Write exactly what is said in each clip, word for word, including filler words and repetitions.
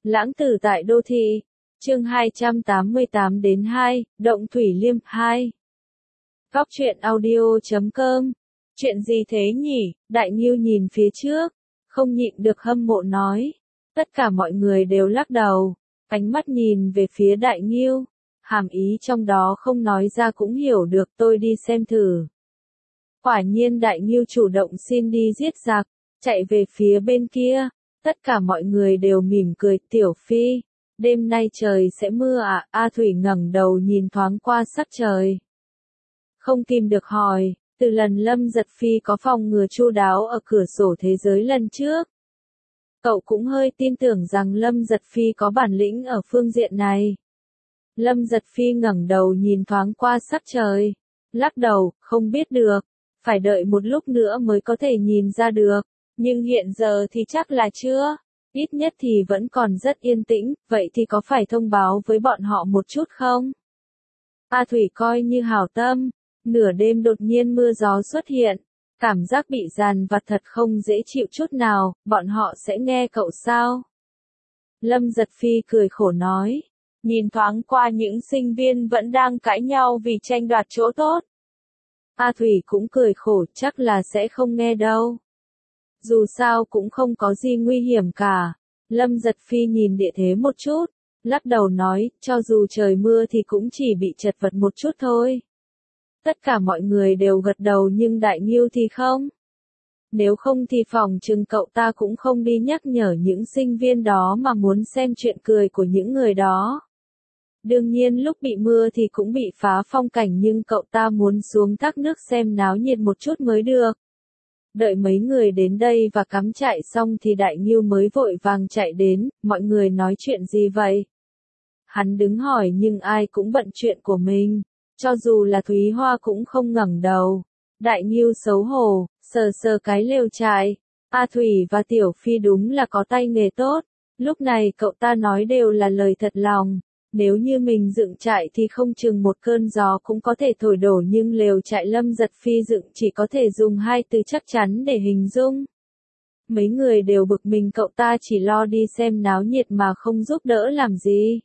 Lãng tử tại đô thị. Chương hai trăm tám mươi tám đến hai, Động Thủy Liêm hai. Góc truyện audio chấm com. Chuyện gì thế nhỉ? Đại Nghiêu nhìn phía trước, không nhịn được hâm mộ nói. Tất cả mọi người đều lắc đầu, ánh mắt nhìn về phía Đại Nghiêu, hàm ý trong đó không nói ra cũng hiểu được, tôi đi xem thử. Quả nhiên Đại Nghiêu chủ động xin đi giết giặc, chạy về phía bên kia. Tất cả mọi người đều mỉm cười. Tiểu Phi, đêm nay trời sẽ mưa à? A Thủy ngẩng đầu nhìn thoáng qua sắc trời, không kìm được hỏi. Từ lần Lâm Giật Phi có phòng ngừa chu đáo ở cửa sổ thế giới lần trước, cậu cũng hơi tin tưởng rằng Lâm Giật Phi có bản lĩnh ở phương diện này. Lâm Giật Phi ngẩng đầu nhìn thoáng qua sắc trời, lắc đầu, không biết được, phải đợi một lúc nữa mới có thể nhìn ra được. Nhưng hiện giờ thì chắc là chưa, ít nhất thì vẫn còn rất yên tĩnh, vậy thì có phải thông báo với bọn họ một chút không? A Thủy coi như hảo tâm, nửa đêm đột nhiên mưa gió xuất hiện, cảm giác bị dằn vặt thật không dễ chịu chút nào, bọn họ sẽ nghe cậu sao? Lâm Giật Phi cười khổ nói, nhìn thoáng qua những sinh viên vẫn đang cãi nhau vì tranh đoạt chỗ tốt. A Thủy cũng cười khổ, chắc là sẽ không nghe đâu. Dù sao cũng không có gì nguy hiểm cả. Lâm Giật Phi nhìn địa thế một chút, lắc đầu nói, cho dù trời mưa thì cũng chỉ bị chật vật một chút thôi. Tất cả mọi người đều gật đầu nhưng Đại Nghiêu thì không. Nếu không thì phòng chừng cậu ta cũng không đi nhắc nhở những sinh viên đó mà muốn xem chuyện cười của những người đó. Đương nhiên lúc bị mưa thì cũng bị phá phong cảnh nhưng cậu ta muốn xuống thác nước xem náo nhiệt một chút mới được. Đợi mấy người đến đây và cắm trại xong thì Đại Nghiêu mới vội vàng chạy đến, mọi người nói chuyện gì vậy? Hắn đứng hỏi nhưng ai cũng bận chuyện của mình, cho dù là Thúy Hoa cũng không ngẩng đầu. Đại Nghiêu xấu hổ, sờ sờ cái lều trại. A Thủy và Tiểu Phi đúng là có tay nghề tốt, lúc này cậu ta nói đều là lời thật lòng. Nếu như mình dựng trại thì không chừng một cơn gió cũng có thể thổi đổ nhưng lều trại Lâm Giật Phi dựng chỉ có thể dùng hai từ chắc chắn để hình dung. Mấy người đều bực mình cậu ta chỉ lo đi xem náo nhiệt mà không giúp đỡ làm gì.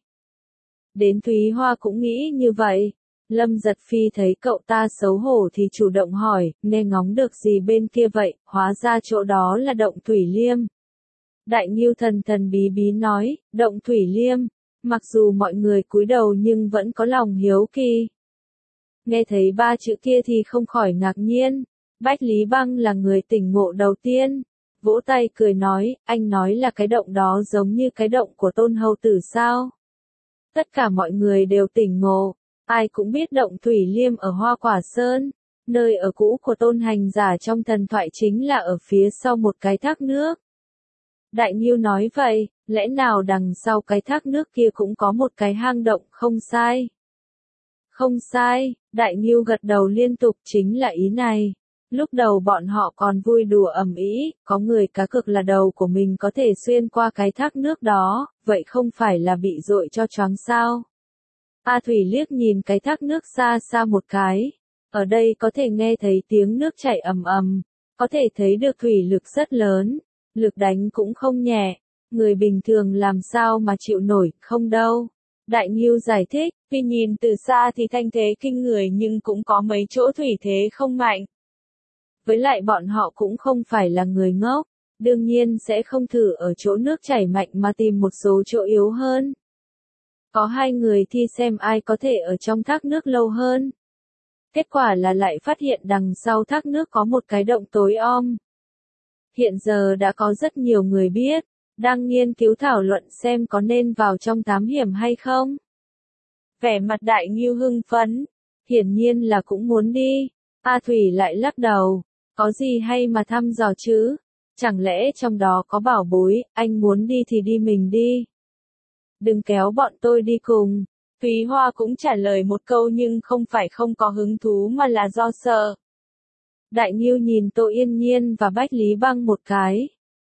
Đến Thúy Hoa cũng nghĩ như vậy. Lâm Giật Phi thấy cậu ta xấu hổ thì chủ động hỏi, nghe ngóng được gì bên kia vậy, hóa ra chỗ đó là Động Thủy Liêm. Đại Nghiêu thần thần bí bí nói, Động Thủy Liêm. Mặc dù mọi người cúi đầu nhưng vẫn có lòng hiếu kỳ. Nghe thấy ba chữ kia thì không khỏi ngạc nhiên. Bách Lý Băng là người tỉnh ngộ đầu tiên. Vỗ tay cười nói, anh nói là cái động đó giống như cái động của Tôn Hầu Tử sao? Tất cả mọi người đều tỉnh ngộ. Ai cũng biết Động Thủy Liêm ở Hoa Quả Sơn. Nơi ở cũ của Tôn Hành Giả trong thần thoại chính là ở phía sau một cái thác nước. Đại Nghiêu nói vậy, lẽ nào đằng sau cái thác nước kia cũng có một cái hang động, không sai. Không sai, Đại Nghiêu gật đầu liên tục, chính là ý này. Lúc đầu bọn họ còn vui đùa ầm ĩ, có người cá cược là đầu của mình có thể xuyên qua cái thác nước đó, vậy không phải là bị dội cho choáng sao. A Thủy liếc nhìn cái thác nước xa xa một cái, ở đây có thể nghe thấy tiếng nước chảy ầm ầm, có thể thấy được thủy lực rất lớn, lực đánh cũng không nhẹ. Người bình thường làm sao mà chịu nổi, không đâu. Đại Nghiêu giải thích, vì nhìn từ xa thì thanh thế kinh người nhưng cũng có mấy chỗ thủy thế không mạnh. Với lại bọn họ cũng không phải là người ngốc, đương nhiên sẽ không thử ở chỗ nước chảy mạnh mà tìm một số chỗ yếu hơn. Có hai người thi xem ai có thể ở trong thác nước lâu hơn. Kết quả là lại phát hiện đằng sau thác nước có một cái động tối om. Hiện giờ đã có rất nhiều người biết, đang nghiên cứu thảo luận xem có nên vào trong thám hiểm hay không. Vẻ mặt Đại Nghiêu hưng phấn, hiển nhiên là cũng muốn đi. A Thủy lại lắc đầu, có gì hay mà thăm dò chứ, chẳng lẽ trong đó có bảo bối, anh muốn đi thì đi mình đi. Đừng kéo bọn tôi đi cùng. Thúy Hoa cũng trả lời một câu nhưng không phải không có hứng thú mà là do sợ. Đại Nghiêu nhìn Tô Yên Nhiên và Bách Lý Băng một cái.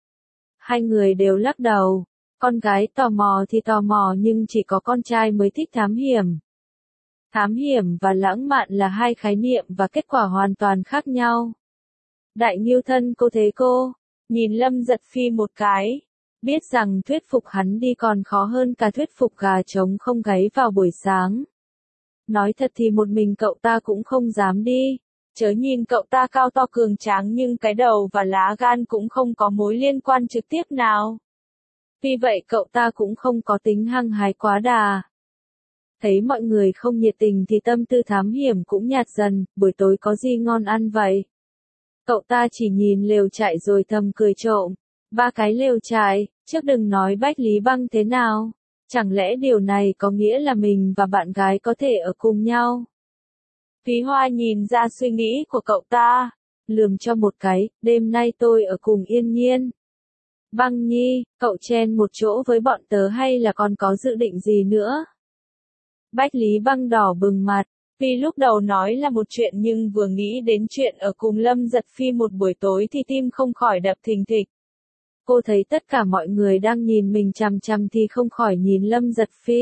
Hai người đều lắc đầu, con gái tò mò thì tò mò nhưng chỉ có con trai mới thích thám hiểm. Thám hiểm và lãng mạn là hai khái niệm và kết quả hoàn toàn khác nhau. Đại Nghiêu thân cô thế cô, nhìn Lâm Giật Phi một cái, biết rằng thuyết phục hắn đi còn khó hơn cả thuyết phục gà trống không gáy vào buổi sáng. Nói thật thì một mình cậu ta cũng không dám đi, chớ nhìn cậu ta cao to cường tráng nhưng cái đầu và lá gan cũng không có mối liên quan trực tiếp nào. Vì vậy cậu ta cũng không có tính hăng hái quá đà. Thấy mọi người không nhiệt tình thì tâm tư thám hiểm cũng nhạt dần, buổi tối có gì ngon ăn vậy? Cậu ta chỉ nhìn lều trại rồi thầm cười trộm. Ba cái lều trại, trước đừng nói Bách Lý Băng thế nào. Chẳng lẽ điều này có nghĩa là mình và bạn gái có thể ở cùng nhau? Thúy Hoa nhìn ra suy nghĩ của cậu ta, lườm cho một cái, đêm nay tôi ở cùng Yên Nhiên. Băng Nhi, cậu chen một chỗ với bọn tớ hay là còn có dự định gì nữa? Bách Lý Băng đỏ bừng mặt, vì lúc đầu nói là một chuyện nhưng vừa nghĩ đến chuyện ở cùng Lâm Giật Phi một buổi tối thì tim không khỏi đập thình thịch. Cô thấy tất cả mọi người đang nhìn mình chằm chằm thì không khỏi nhìn Lâm Giật Phi.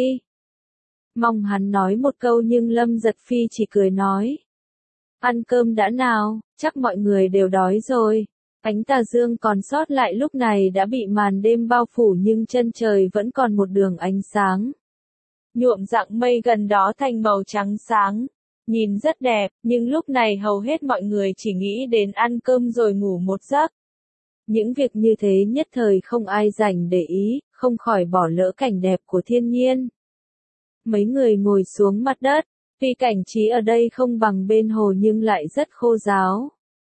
Mong hắn nói một câu nhưng Lâm Giật Phi chỉ cười nói. Ăn cơm đã nào, chắc mọi người đều đói rồi. Ánh tà dương còn sót lại lúc này đã bị màn đêm bao phủ nhưng chân trời vẫn còn một đường ánh sáng. Nhuộm dạng mây gần đó thành màu trắng sáng. Nhìn rất đẹp, nhưng lúc này hầu hết mọi người chỉ nghĩ đến ăn cơm rồi ngủ một giấc. Những việc như thế nhất thời không ai rảnh để ý, không khỏi bỏ lỡ cảnh đẹp của thiên nhiên. Mấy người ngồi xuống mặt đất, vì cảnh trí ở đây không bằng bên hồ nhưng lại rất khô ráo.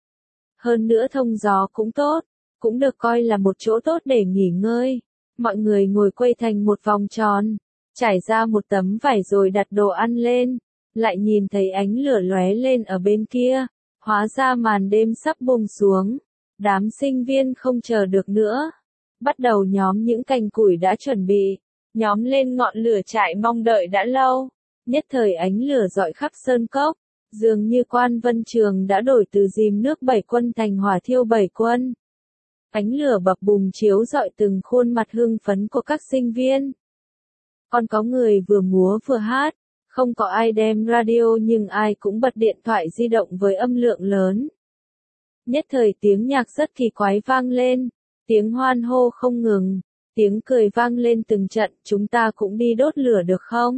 Hơn nữa thông gió cũng tốt, cũng được coi là một chỗ tốt để nghỉ ngơi. Mọi người ngồi quây thành một vòng tròn, trải ra một tấm vải rồi đặt đồ ăn lên, lại nhìn thấy ánh lửa lóe lên ở bên kia, hóa ra màn đêm sắp buông xuống. Đám sinh viên không chờ được nữa, bắt đầu nhóm những cành củi đã chuẩn bị, nhóm lên ngọn lửa trại mong đợi đã lâu. Nhất thời ánh lửa rọi khắp sơn cốc, dường như Quan Vân Trường đã đổi từ dìm nước bảy quân thành hỏa thiêu bảy quân. Ánh lửa bập bùng chiếu rọi từng khuôn mặt hưng phấn của các sinh viên. Còn có người vừa múa vừa hát, không có ai đem radio nhưng ai cũng bật điện thoại di động với âm lượng lớn. Nhất thời tiếng nhạc rất kỳ quái vang lên, tiếng hoan hô không ngừng, tiếng cười vang lên từng trận, chúng ta cũng đi đốt lửa được không?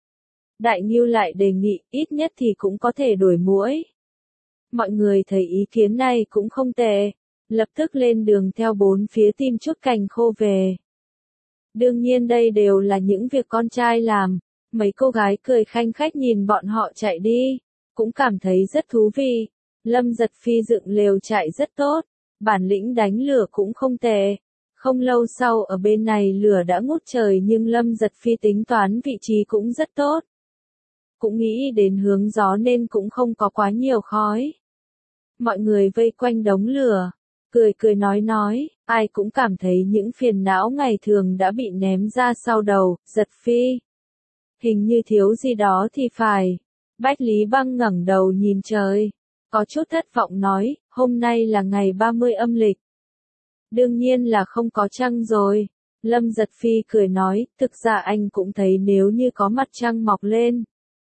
Đại Ngưu lại đề nghị, ít nhất thì cũng có thể đuổi muỗi. Mọi người thấy ý kiến này cũng không tệ, lập tức lên đường theo bốn phía tìm chút cành khô về. Đương nhiên đây đều là những việc con trai làm, mấy cô gái cười khanh khách nhìn bọn họ chạy đi, cũng cảm thấy rất thú vị. Lâm Giật Phi dựng lều trại rất tốt, bản lĩnh đánh lửa cũng không tệ. Không lâu sau ở bên này lửa đã ngút trời nhưng Lâm Giật Phi tính toán vị trí cũng rất tốt. Cũng nghĩ đến hướng gió nên cũng không có quá nhiều khói. Mọi người vây quanh đống lửa, cười cười nói nói, ai cũng cảm thấy những phiền não ngày thường đã bị ném ra sau đầu. Giật Phi, hình như thiếu gì đó thì phải. Bách Lý Băng ngẩng đầu nhìn trời, có chút thất vọng nói, hôm nay là ngày ba mươi âm lịch. Đương nhiên là không có trăng rồi. Lâm Giật Phi cười nói, thực ra anh cũng thấy nếu như có mặt trăng mọc lên.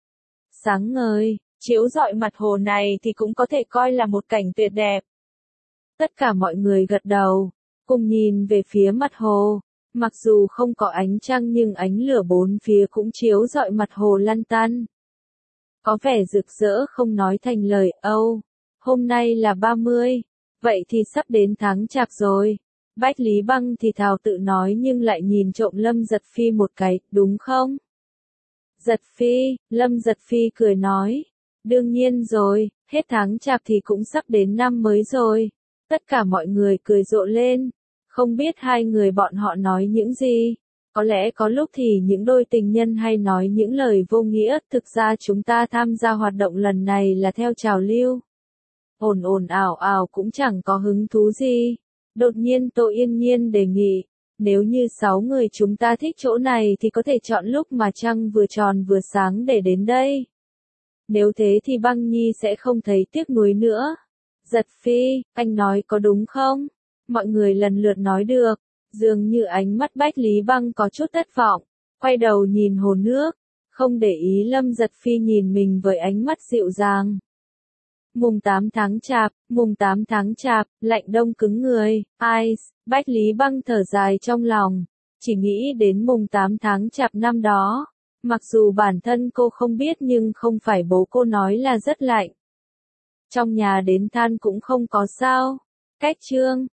Sáng ngời, chiếu rọi mặt hồ này thì cũng có thể coi là một cảnh tuyệt đẹp. Tất cả mọi người gật đầu, cùng nhìn về phía mặt hồ. Mặc dù không có ánh trăng nhưng ánh lửa bốn phía cũng chiếu rọi mặt hồ lăn tăn. Có vẻ rực rỡ không nói thành lời. Âu, hôm nay là ba mươi, vậy thì sắp đến tháng Chạp rồi. Bách Lý Băng thì thào tự nói nhưng lại nhìn trộm Lâm Giật Phi một cái, đúng không? Giật Phi, Lâm Giật Phi cười nói, đương nhiên rồi, hết tháng Chạp thì cũng sắp đến năm mới rồi. Tất cả mọi người cười rộ lên, không biết hai người bọn họ nói những gì. Có lẽ có lúc thì những đôi tình nhân hay nói những lời vô nghĩa, thực ra chúng ta tham gia hoạt động lần này là theo trào lưu. Ồn ồn ào ào cũng chẳng có hứng thú gì. Đột nhiên Tô Yên Nhiên đề nghị, nếu như sáu người chúng ta thích chỗ này thì có thể chọn lúc mà trăng vừa tròn vừa sáng để đến đây. Nếu thế thì Băng Nhi sẽ không thấy tiếc nuối nữa. Giật Phi, anh nói có đúng không? Mọi người lần lượt nói được. Dường như ánh mắt Bách Lý Băng có chút thất vọng, quay đầu nhìn hồ nước, không để ý Lâm Giật Phi nhìn mình với ánh mắt dịu dàng. Mùng tám tháng Chạp, mùng tám tháng Chạp, lạnh đông cứng người, ice, Bách Lý Băng thở dài trong lòng, chỉ nghĩ đến mùng tám tháng Chạp năm đó. Mặc dù bản thân cô không biết nhưng không phải bố cô nói là rất lạnh. Trong nhà đến than cũng không có sao. Cách chương